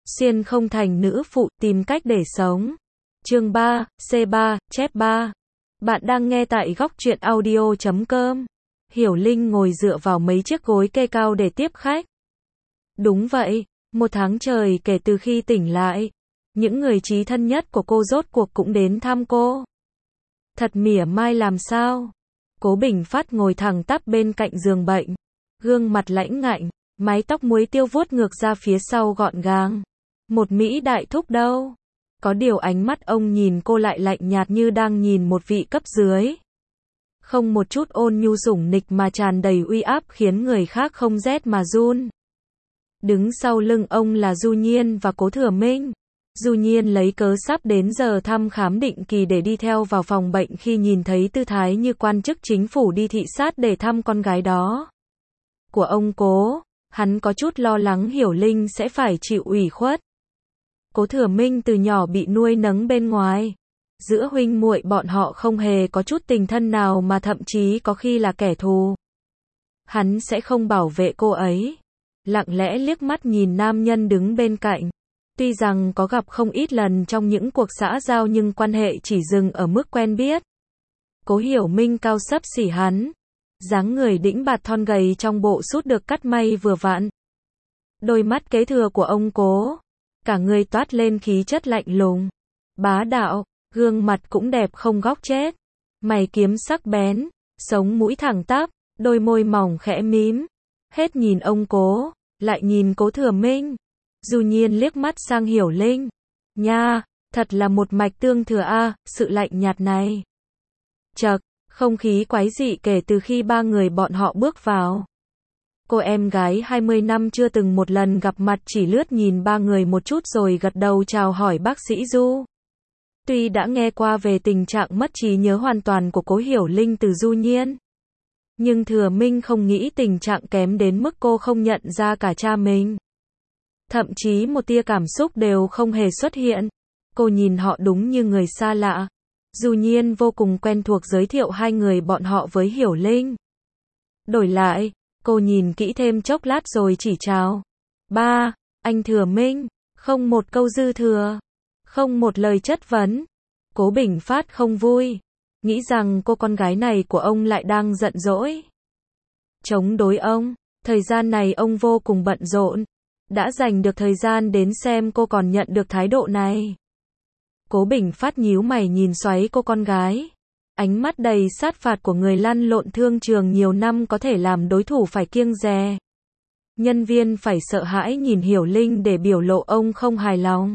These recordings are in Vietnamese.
Xuyên không thành nữ phụ, tìm cách để sống. Chương 3, C3, chép 3. Bạn đang nghe tại góc truyện audio.com. Hiểu Linh ngồi dựa vào mấy chiếc gối kê cao để tiếp khách. Đúng vậy, 1 tháng trời kể từ khi tỉnh lại. Những người chí thân nhất của cô rốt cuộc cũng đến thăm cô. Thật mỉa mai làm sao? Cố Bình Phát ngồi thẳng tắp bên cạnh giường bệnh. Gương mặt lãnh ngạnh, mái tóc muối tiêu vuốt ngược ra phía sau gọn gàng. Một Mỹ đại thúc đâu? Có điều ánh mắt ông nhìn cô lại lạnh nhạt như đang nhìn một vị cấp dưới. Không một chút ôn nhu sủng nịch mà tràn đầy uy áp khiến người khác không rét mà run. Đứng sau lưng ông là Du Nhiên và Cố Thừa Minh. Du Nhiên lấy cớ sắp đến giờ thăm khám định kỳ để đi theo vào phòng bệnh khi nhìn thấy tư thái như quan chức chính phủ đi thị sát để thăm con gái đó của ông Cố. Hắn có chút lo lắng Hiểu Linh sẽ phải chịu ủy khuất. Cố Thừa Minh từ nhỏ bị nuôi nấng bên ngoài. Giữa huynh muội bọn họ không hề có chút tình thân nào mà thậm chí có khi là kẻ thù. Hắn sẽ không bảo vệ cô ấy. Lặng lẽ liếc mắt nhìn nam nhân đứng bên cạnh. Tuy rằng có gặp không ít lần trong những cuộc xã giao nhưng quan hệ chỉ dừng ở mức quen biết. Cố Hiểu Minh cao xấp xỉ hắn. Dáng người đĩnh bạt thon gầy trong bộ sút được cắt may vừa vặn. Đôi mắt kế thừa của ông Cố. Cả người toát lên khí chất lạnh lùng. Bá đạo, gương mặt cũng đẹp không góc chết. Mày kiếm sắc bén, sống mũi thẳng tắp, đôi môi mỏng khẽ mím. Hết nhìn ông Cố, lại nhìn Cố Thừa Minh. Du Nhiên liếc mắt sang Hiểu Linh. Nha, thật là một mạch tương thừa a, sự lạnh nhạt này. Chậc, không khí quái dị kể từ khi 3 người bọn họ bước vào. Cô em gái 20 năm chưa từng một lần gặp mặt chỉ lướt nhìn 3 người một chút rồi gật đầu chào hỏi bác sĩ Du. Tuy đã nghe qua về tình trạng mất trí nhớ hoàn toàn của Cố Hiểu Linh từ Du Nhiên, nhưng Thừa Minh không nghĩ tình trạng kém đến mức cô không nhận ra cả cha mình. Thậm chí một tia cảm xúc đều không hề xuất hiện. Cô nhìn họ đúng như người xa lạ. Du Nhiên vô cùng quen thuộc giới thiệu 2 người bọn họ với Hiểu Linh. Đổi lại, cô nhìn kỹ thêm chốc lát rồi chỉ chào. Ba, anh Thừa Minh, không một câu dư thừa, không một lời chất vấn. Cố Bình Phát không vui, nghĩ rằng cô con gái này của ông lại đang giận dỗi, chống đối ông. Thời gian này ông vô cùng bận rộn, đã dành được thời gian đến xem cô còn nhận được thái độ này. Cố Bình Phát nhíu mày nhìn xoáy cô con gái. Ánh mắt đầy sát phạt của người lăn lộn thương trường nhiều năm có thể làm đối thủ phải kiêng dè. Nhân viên phải sợ hãi nhìn Hiểu Linh để biểu lộ ông không hài lòng.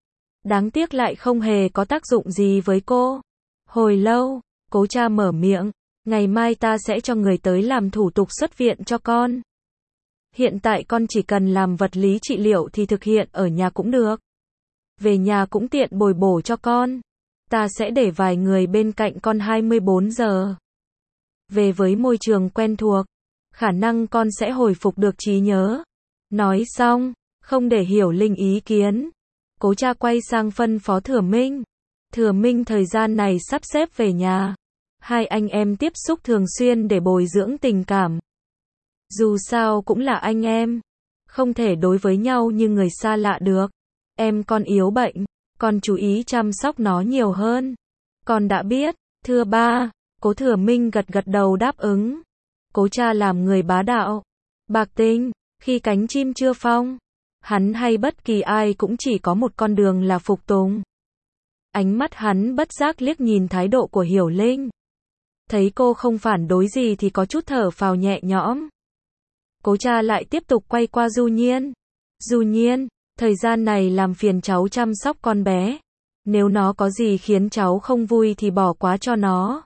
Đáng tiếc lại không hề có tác dụng gì với cô. Hồi lâu, Cố cha mở miệng. Ngày mai ta sẽ cho người tới làm thủ tục xuất viện cho con. Hiện tại con chỉ cần làm vật lý trị liệu thì thực hiện ở nhà cũng được. Về nhà cũng tiện bồi bổ cho con. Ta sẽ để vài người bên cạnh con 24 giờ. Về với môi trường quen thuộc, khả năng con sẽ hồi phục được trí nhớ. Nói xong, không để Hiểu Linh ý kiến, Cố cha quay sang phân phó Thừa Minh. Thừa Minh thời gian này sắp xếp về nhà. 2 anh em tiếp xúc thường xuyên để bồi dưỡng tình cảm. Dù sao cũng là anh em, không thể đối với nhau như người xa lạ được. Em con yếu bệnh, con chú ý chăm sóc nó nhiều hơn. Con đã biết, thưa ba. Cố Thừa Minh gật gật đầu đáp ứng. Cố cha làm người bá đạo, bạc tình, khi cánh chim chưa phong. Hắn hay bất kỳ ai cũng chỉ có một con đường là phục tùng. Ánh mắt hắn bất giác liếc nhìn thái độ của Hiểu Linh. Thấy cô không phản đối gì thì có chút thở phào nhẹ nhõm. Cố cha lại tiếp tục quay qua Du Nhiên. Du Nhiên, thời gian này làm phiền cháu chăm sóc con bé. Nếu nó có gì khiến cháu không vui thì bỏ qua cho nó.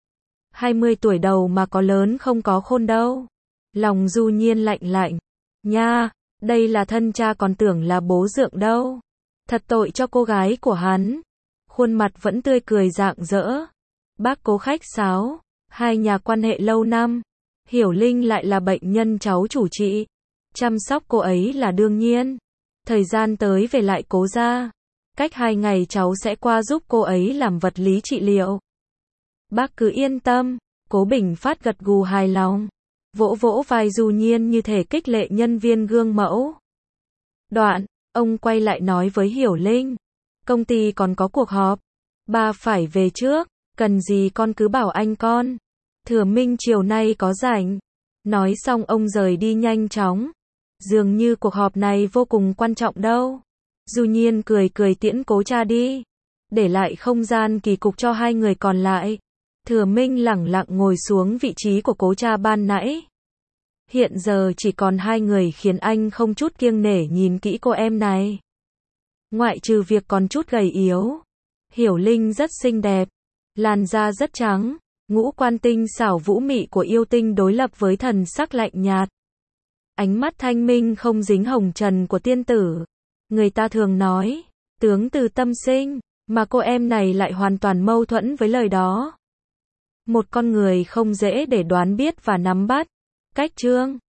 20 tuổi đầu mà có lớn không có khôn đâu. Lòng Du Nhiên lạnh lạnh. Nha, đây là thân cha còn tưởng là bố dượng đâu. Thật tội cho cô gái của hắn. Khuôn mặt vẫn tươi cười rạng rỡ. Bác Cố khách sáo. 2 nhà quan hệ lâu năm. Hiểu Linh lại là bệnh nhân cháu chủ trị. Chăm sóc cô ấy là đương nhiên. Thời gian tới về lại Cố gia. Cách 2 ngày cháu sẽ qua giúp cô ấy làm vật lý trị liệu. Bác cứ yên tâm. Cố Bình Phát gật gù hài lòng. Vỗ vỗ vai Du Nhiên như thể khích lệ nhân viên gương mẫu. Đoạn, Ông quay lại nói với Hiểu Linh. Công ty còn có cuộc họp. Ba phải về trước. Cần gì con cứ bảo anh con. Thừa Minh chiều nay có rảnh. Nói xong ông rời đi nhanh chóng. Dường như cuộc họp này vô cùng quan trọng đâu. Du Nhiên cười cười tiễn Cố Cha đi. Để lại không gian kỳ cục cho hai người còn lại. Thừa Minh lẳng lặng ngồi xuống vị trí của Cố Cha ban nãy. Hiện giờ chỉ còn hai người khiến anh không chút kiêng nể nhìn kỹ cô em này. Ngoại trừ việc còn chút gầy yếu. Hiểu Linh rất xinh đẹp. Làn da rất trắng. Ngũ quan tinh xảo vũ mị của yêu tinh đối lập với thần sắc lạnh nhạt. Ánh mắt thanh minh không dính hồng trần của tiên tử. Người ta thường nói, tướng từ tâm sinh, mà cô em này lại hoàn toàn mâu thuẫn với lời đó. Một con người không dễ để đoán biết và nắm bắt. Cách chương